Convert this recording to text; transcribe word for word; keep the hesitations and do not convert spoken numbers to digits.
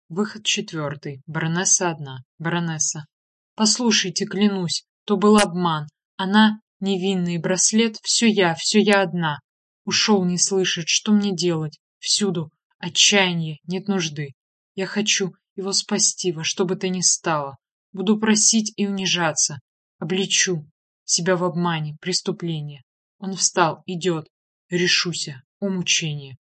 Выход четвертый. Баронесса одна. Баронесса. Послушайте, клянусь, то был обман. Она, невинный браслет, все я, все я одна. Ушел, не слышит, что мне делать? Всюду отчаяние, нет нужды. Я хочу его спасти во что бы то ни стало. Буду просить и унижаться. Обличу себя в обмане, преступление. Он встал, идет. Решуся, о мучение.